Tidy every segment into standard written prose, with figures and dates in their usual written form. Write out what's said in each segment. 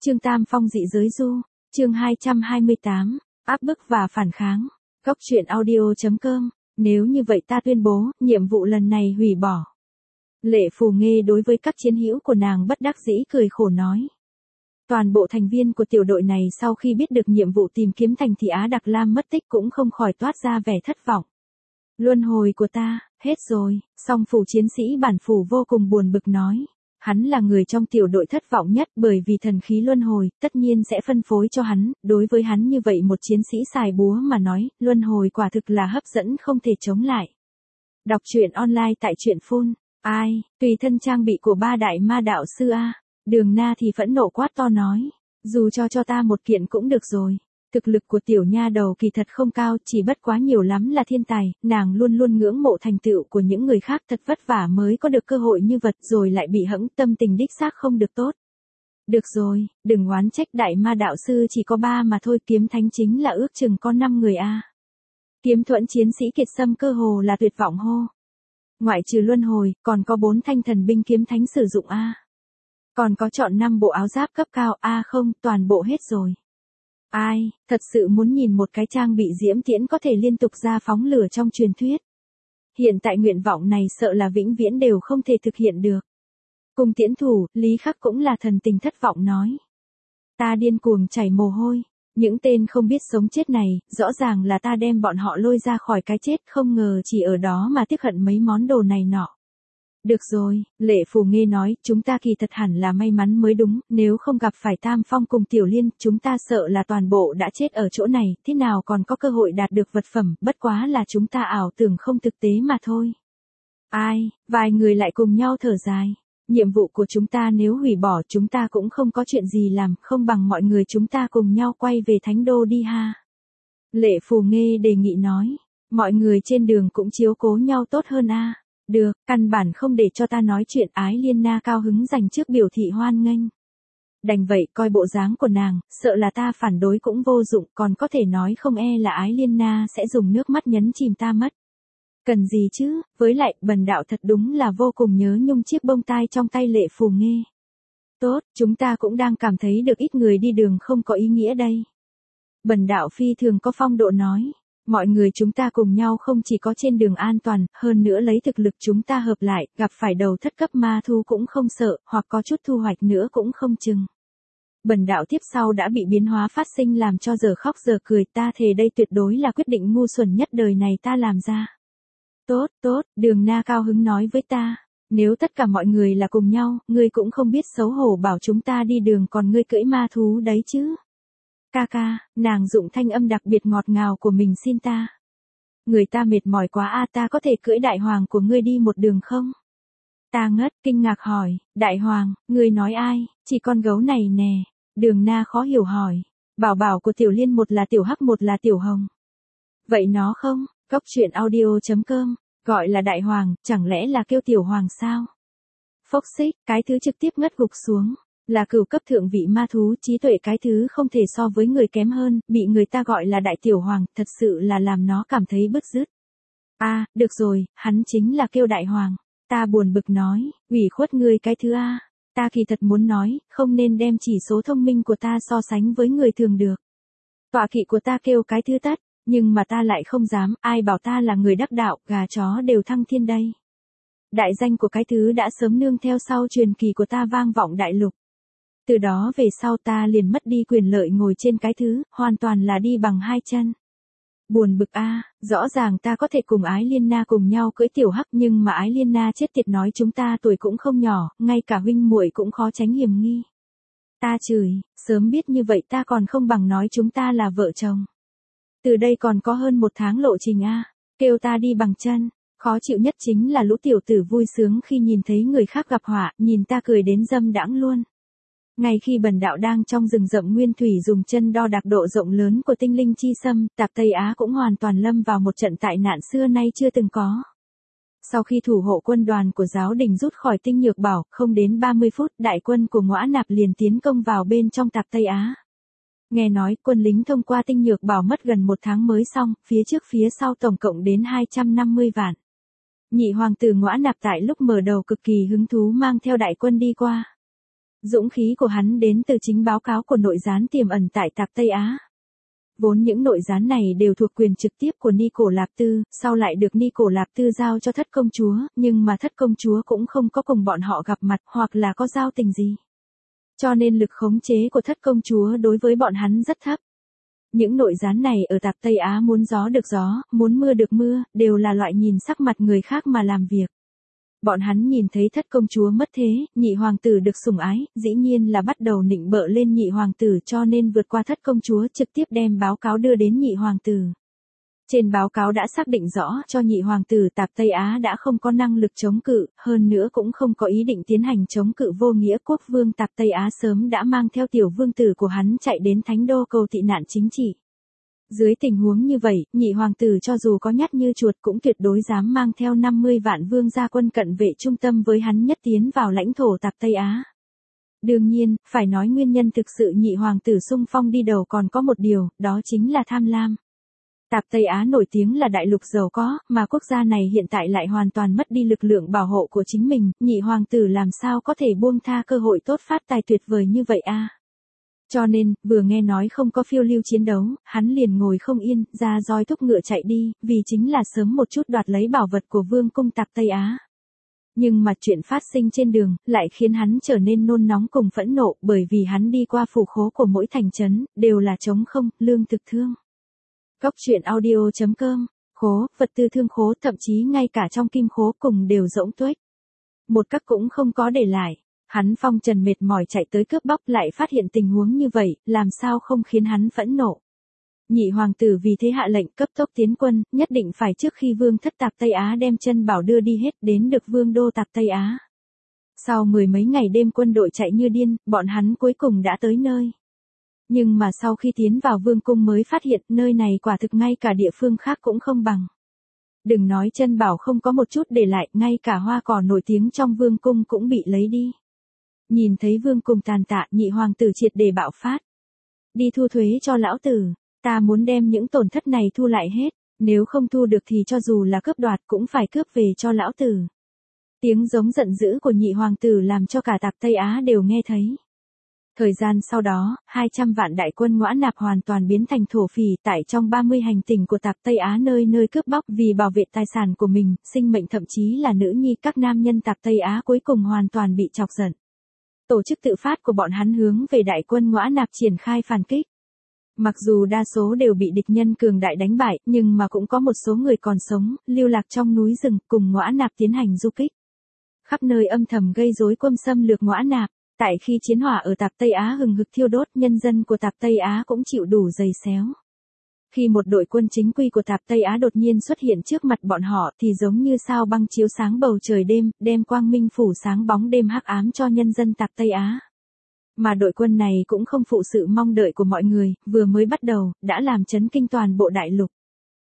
Trương Tam Phong dị giới du, chương 228, áp bức và phản kháng. Góc truyện audio.com, nếu như vậy ta tuyên bố, nhiệm vụ lần này hủy bỏ. Lệ Phù Nghê đối với các chiến hữu của nàng bất đắc dĩ cười khổ nói. Toàn bộ thành viên của tiểu đội này sau khi biết được nhiệm vụ tìm kiếm Thành Thị Á Đặc Lam mất tích cũng không khỏi toát ra vẻ thất vọng. Luân hồi của ta, hết rồi, song phủ chiến sĩ bản phủ vô cùng buồn bực nói. Hắn là người trong tiểu đội thất vọng nhất bởi vì thần khí luân hồi, tất nhiên sẽ phân phối cho hắn, đối với hắn như vậy một chiến sĩ xài búa mà nói, luân hồi quả thực là hấp dẫn không thể chống lại. Đọc truyện online tại truyện phun, ai, tùy thân trang bị của ba đại ma đạo sư A, Đường Na thì phẫn nộ quát to nói, dù cho ta một kiện cũng được rồi. Thực lực của tiểu nha đầu kỳ thật không cao, chỉ bất quá nhiều lắm là thiên tài, nàng luôn luôn ngưỡng mộ thành tựu của những người khác thật vất vả mới có được cơ hội như vật rồi lại bị hẫng tâm tình đích xác không được tốt. Được rồi, đừng oán trách đại ma đạo sư chỉ có 3 mà thôi, kiếm thánh chính là ước chừng có 5 người a. Kiếm thuẫn chiến sĩ kiệt sâm cơ hồ là tuyệt vọng hô. Ngoại trừ luân hồi, còn có 4 thanh thần binh kiếm thánh sử dụng a. Còn có chọn 5 bộ áo giáp cấp cao a không, toàn bộ hết rồi. Ai, thật sự muốn nhìn một cái trang bị diễm tiễn có thể liên tục ra phóng lửa trong truyền thuyết. Hiện tại nguyện vọng này sợ là vĩnh viễn đều không thể thực hiện được. Cùng tiễn thủ, Lý Khắc cũng là thần tình thất vọng nói. Ta điên cuồng chảy mồ hôi, những tên không biết sống chết này, rõ ràng là ta đem bọn họ lôi ra khỏi cái chết, không ngờ chỉ ở đó mà tiếc hận mấy món đồ này nọ. Được rồi, Lệ Phù Nghê nói, chúng ta kỳ thật hẳn là may mắn mới đúng, nếu không gặp phải Tam Phong cùng Tiểu Liên, chúng ta sợ là toàn bộ đã chết ở chỗ này, thế nào còn có cơ hội đạt được vật phẩm, bất quá là chúng ta ảo tưởng không thực tế mà thôi. Ai, vài người lại cùng nhau thở dài. Nhiệm vụ của chúng ta nếu hủy bỏ chúng ta cũng không có chuyện gì làm, không bằng mọi người chúng ta cùng nhau quay về Thánh Đô đi ha. Lệ Phù Nghê đề nghị nói, mọi người trên đường cũng chiếu cố nhau tốt hơn a. Được, căn bản không để cho ta nói chuyện. Ái Liên Na cao hứng dành trước biểu thị hoan nghênh. Đành vậy, coi bộ dáng của nàng, sợ là ta phản đối cũng vô dụng, còn có thể nói không e là Ái Liên Na sẽ dùng nước mắt nhấn chìm ta mất. Cần gì chứ, với lại, bần đạo thật đúng là vô cùng nhớ nhung chiếc bông tai trong tay Lệ Phù Nghê. Tốt, chúng ta cũng đang cảm thấy được ít người đi đường không có ý nghĩa đây. Bần đạo phi thường có phong độ nói. Mọi người chúng ta cùng nhau không chỉ có trên đường an toàn, hơn nữa lấy thực lực chúng ta hợp lại, gặp phải đầu thất cấp ma thu cũng không sợ, hoặc có chút thu hoạch nữa cũng không chừng. Bần đạo tiếp sau đã bị biến hóa phát sinh làm cho giờ khóc giờ cười, ta thề đây tuyệt đối là quyết định ngu xuẩn nhất đời này ta làm ra. Tốt, tốt, Đường Na cao hứng nói với ta, nếu tất cả mọi người là cùng nhau, ngươi cũng không biết xấu hổ bảo chúng ta đi đường còn ngươi cưỡi ma thú đấy chứ. Ca ca, nàng dụng thanh âm đặc biệt ngọt ngào của mình xin ta. Người ta mệt mỏi quá a, ta có thể cưỡi đại hoàng của ngươi đi một đường không? Ta ngất, kinh ngạc hỏi, đại hoàng, ngươi nói ai, chỉ con gấu này nè. Đường Na khó hiểu hỏi, bảo bảo của Tiểu Liên một là Tiểu Hắc một là Tiểu Hồng. Vậy nó không, góc truyện audio.com, gọi là đại hoàng, chẳng lẽ là kêu Tiểu Hoàng sao? Phốc xích, cái thứ trực tiếp ngất gục xuống. Là cửu cấp thượng vị ma thú, trí tuệ cái thứ không thể so với người kém hơn, bị người ta gọi là đại tiểu hoàng, thật sự là làm nó cảm thấy bứt rứt. A, được rồi, hắn chính là kêu đại hoàng. Ta buồn bực nói, ủy khuất ngươi cái thứ a. Ta kỳ thật muốn nói, không nên đem chỉ số thông minh của ta so sánh với người thường được. Tọa kỵ của ta kêu cái thứ tất, nhưng mà ta lại không dám, ai bảo ta là người đắc đạo, gà chó đều thăng thiên đây. Đại danh của cái thứ đã sớm nương theo sau truyền kỳ của ta vang vọng đại lục. Từ đó về sau ta liền mất đi quyền lợi ngồi trên cái thứ, hoàn toàn là đi bằng 2 chân. Buồn bực a, rõ ràng ta có thể cùng Ái Liên Na cùng nhau cưỡi Tiểu Hắc nhưng mà Ái Liên Na chết tiệt nói chúng ta tuổi cũng không nhỏ, ngay cả huynh muội cũng khó tránh hiểm nghi. Ta chửi, sớm biết như vậy ta còn không bằng nói chúng ta là vợ chồng. Từ đây còn có hơn 1 tháng lộ trình a, kêu ta đi bằng chân. Khó chịu nhất chính là lũ tiểu tử vui sướng khi nhìn thấy người khác gặp họa, nhìn ta cười đến dâm đãng luôn. Ngay khi bần đạo đang trong rừng rậm nguyên thủy dùng chân đo đạc độ rộng lớn của tinh linh chi sâm, Tạp Tây Á cũng hoàn toàn lâm vào một trận tại nạn xưa nay chưa từng có. Sau khi thủ hộ quân đoàn của giáo đình rút khỏi tinh nhược bảo, không đến 30 phút, đại quân của Ngõa Nạp liền tiến công vào bên trong Tạp Tây Á. Nghe nói, quân lính thông qua tinh nhược bảo mất gần 1 tháng mới xong, phía trước phía sau tổng cộng đến 250 vạn. Nhị hoàng tử Ngõa Nạp tại lúc mở đầu cực kỳ hứng thú mang theo đại quân đi qua. Dũng khí của hắn đến từ chính báo cáo của nội gián tiềm ẩn tại Tạc Tây Á. Vốn những nội gián này đều thuộc quyền trực tiếp của Ni Cổ Lạp Tư, sau lại được Ni Cổ Lạp Tư giao cho Thất Công Chúa, nhưng mà Thất Công Chúa cũng không có cùng bọn họ gặp mặt hoặc là có giao tình gì. Cho nên lực khống chế của Thất Công Chúa đối với bọn hắn rất thấp. Những nội gián này ở Tạc Tây Á muốn gió được gió, muốn mưa được mưa, đều là loại nhìn sắc mặt người khác mà làm việc. Bọn hắn nhìn thấy Thất Công Chúa mất thế, nhị hoàng tử được sủng ái, dĩ nhiên là bắt đầu nịnh bợ lên nhị hoàng tử, cho nên vượt qua Thất Công Chúa trực tiếp đem báo cáo đưa đến nhị hoàng tử. Trên báo cáo đã xác định rõ cho nhị hoàng tử Tạc Tây Á đã không có năng lực chống cự, hơn nữa cũng không có ý định tiến hành chống cự vô nghĩa. Quốc vương Tạc Tây Á sớm đã mang theo tiểu vương tử của hắn chạy đến Thánh Đô cầu tị nạn chính trị. Dưới tình huống như vậy, nhị hoàng tử cho dù có nhát như chuột cũng tuyệt đối dám mang theo 50 vạn vương gia quân cận vệ trung tâm với hắn nhất tiến vào lãnh thổ Tạc Tây Á. Đương nhiên, phải nói nguyên nhân thực sự nhị hoàng tử xung phong đi đầu còn có một điều, đó chính là tham lam. Tạc Tây Á nổi tiếng là đại lục giàu có, mà quốc gia này hiện tại lại hoàn toàn mất đi lực lượng bảo hộ của chính mình, nhị hoàng tử làm sao có thể buông tha cơ hội tốt phát tài tuyệt vời như vậy a? Cho nên, vừa nghe nói không có phiêu lưu chiến đấu, hắn liền ngồi không yên, ra roi thúc ngựa chạy đi, vì chính là sớm một chút đoạt lấy bảo vật của vương cung Tạc Tây Á. Nhưng mà chuyện phát sinh trên đường, lại khiến hắn trở nên nôn nóng cùng phẫn nộ, bởi vì hắn đi qua phủ khố của mỗi thành trấn, đều là trống không, lương thực thương. Góc truyện audio.com, khố, vật tư thương khố, thậm chí ngay cả trong kim khố cùng đều rỗng tuếch. Một các cũng không có để lại. Hắn phong trần mệt mỏi chạy tới cướp bóc lại phát hiện tình huống như vậy, làm sao không khiến hắn phẫn nộ. Nhị hoàng tử vì thế hạ lệnh cấp tốc tiến quân, nhất định phải trước khi vương thất Tạc Tây Á đem chân bảo đưa đi hết đến được vương đô Tạc Tây Á. Sau mười mấy ngày đêm quân đội chạy như điên, bọn hắn cuối cùng đã tới nơi. Nhưng mà sau khi tiến vào vương cung mới phát hiện nơi này quả thực ngay cả địa phương khác cũng không bằng. Đừng nói chân bảo không có một chút để lại, ngay cả hoa cỏ nổi tiếng trong vương cung cũng bị lấy đi. Nhìn thấy vương cung tàn tạ, nhị hoàng tử triệt để bạo phát. Đi thu thuế cho lão tử, ta muốn đem những tổn thất này thu lại hết, nếu không thu được thì cho dù là cướp đoạt cũng phải cướp về cho lão tử. Tiếng giống giận dữ của nhị hoàng tử làm cho cả Tạc Tây Á đều nghe thấy. Thời gian sau đó, 200 vạn đại quân Ngõa Nạp hoàn toàn biến thành thổ phỉ tại trong 30 hành tinh của Tạc Tây Á nơi nơi cướp bóc vì bảo vệ tài sản của mình, sinh mệnh thậm chí là nữ nhi các nam nhân Tạc Tây Á cuối cùng hoàn toàn bị chọc giận. Tổ chức tự phát của bọn hắn hướng về đại quân Ngõa Nạp triển khai phản kích. Mặc dù đa số đều bị địch nhân cường đại đánh bại, nhưng mà cũng có một số người còn sống, lưu lạc trong núi rừng, cùng Ngõa Nạp tiến hành du kích. Khắp nơi âm thầm gây rối quân xâm lược Ngõa Nạp. Tại khi chiến hỏa ở Tạc Tây Á hừng hực thiêu đốt, nhân dân của Tạc Tây Á cũng chịu đủ giày xéo. Khi một đội quân chính quy của Tạc Tây Á đột nhiên xuất hiện trước mặt bọn họ thì giống như sao băng chiếu sáng bầu trời đêm, đem quang minh phủ sáng bóng đêm hắc ám cho nhân dân Tạc Tây Á. Mà đội quân này cũng không phụ sự mong đợi của mọi người, vừa mới bắt đầu, đã làm chấn kinh toàn bộ đại lục.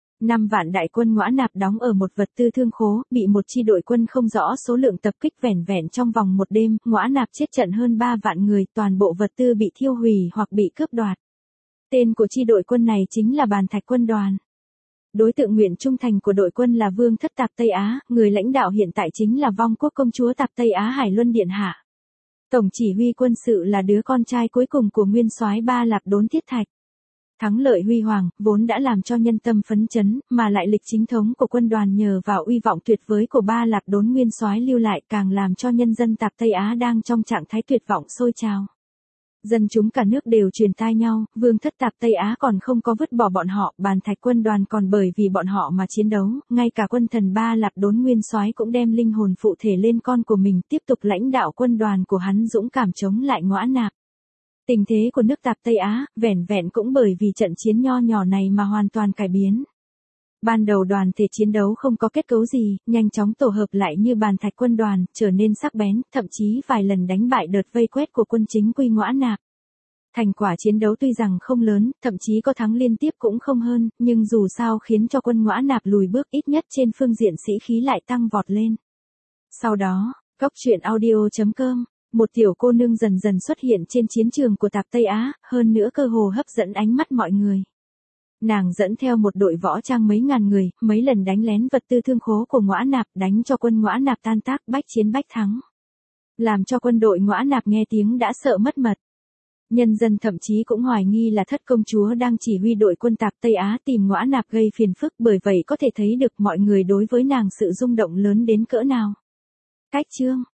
5 vạn đại quân Ngõa Nạp đóng ở một vật tư thương khố, bị một chi đội quân không rõ số lượng tập kích vẻn vẹn trong vòng một đêm, Ngõa Nạp chết trận hơn 3 vạn người, toàn bộ vật tư bị thiêu hủy hoặc bị cướp đoạt. Tên của chi đội quân này chính là Bàn Thạch quân đoàn. Đối tượng nguyện trung thành của đội quân là Vương thất Tạc Tây Á, người lãnh đạo hiện tại chính là Vong quốc công chúa Tạc Tây Á Hải Luân Điện Hạ. Tổng chỉ huy quân sự là đứa con trai cuối cùng của nguyên soái Ba Lạp Đốn Thiết Thạch. Thắng lợi huy hoàng, vốn đã làm cho nhân tâm phấn chấn, mà lại lịch chính thống của quân đoàn nhờ vào uy vọng tuyệt vời của Ba Lạp Đốn nguyên soái lưu lại càng làm cho nhân dân Tạc Tây Á đang trong trạng thái tuyệt vọng sôi trào. Dân chúng cả nước đều truyền tai nhau, vương thất Tạc Tây Á còn không có vứt bỏ bọn họ, Bàn Thạch quân đoàn còn bởi vì bọn họ mà chiến đấu, ngay cả quân thần Ba Lạp Đốn nguyên soái cũng đem linh hồn phụ thể lên con của mình, tiếp tục lãnh đạo quân đoàn của hắn dũng cảm chống lại Ngõa Nạp. Tình thế của nước Tạc Tây Á, vẻn vẹn cũng bởi vì trận chiến nho nhỏ này mà hoàn toàn cải biến. Ban đầu đoàn thể chiến đấu không có kết cấu gì, nhanh chóng tổ hợp lại như Bàn Thạch quân đoàn, trở nên sắc bén, thậm chí vài lần đánh bại đợt vây quét của quân chính quy Ngõa Nạp. Thành quả chiến đấu tuy rằng không lớn, thậm chí có thắng liên tiếp cũng không hơn, nhưng dù sao khiến cho quân Ngõa Nạp lùi bước, ít nhất trên phương diện sĩ khí lại tăng vọt lên. Sau đó, góc truyện audio.com, một tiểu cô nương dần dần xuất hiện trên chiến trường của Tạc Tây Á, hơn nữa cơ hồ hấp dẫn ánh mắt mọi người. Nàng dẫn theo một đội võ trang mấy ngàn người, mấy lần đánh lén vật tư thương khố của Ngõa Nạp, đánh cho quân Ngõa Nạp tan tác, bách chiến bách thắng. làm cho quân đội Ngõa Nạp nghe tiếng đã sợ mất mật. Nhân dân thậm chí cũng hoài nghi là Thất công chúa đang chỉ huy đội quân tạp Tây Á tìm Ngõa Nạp gây phiền phức, bởi vậy có thể thấy được mọi người đối với nàng sự rung động lớn đến cỡ nào. Cách chương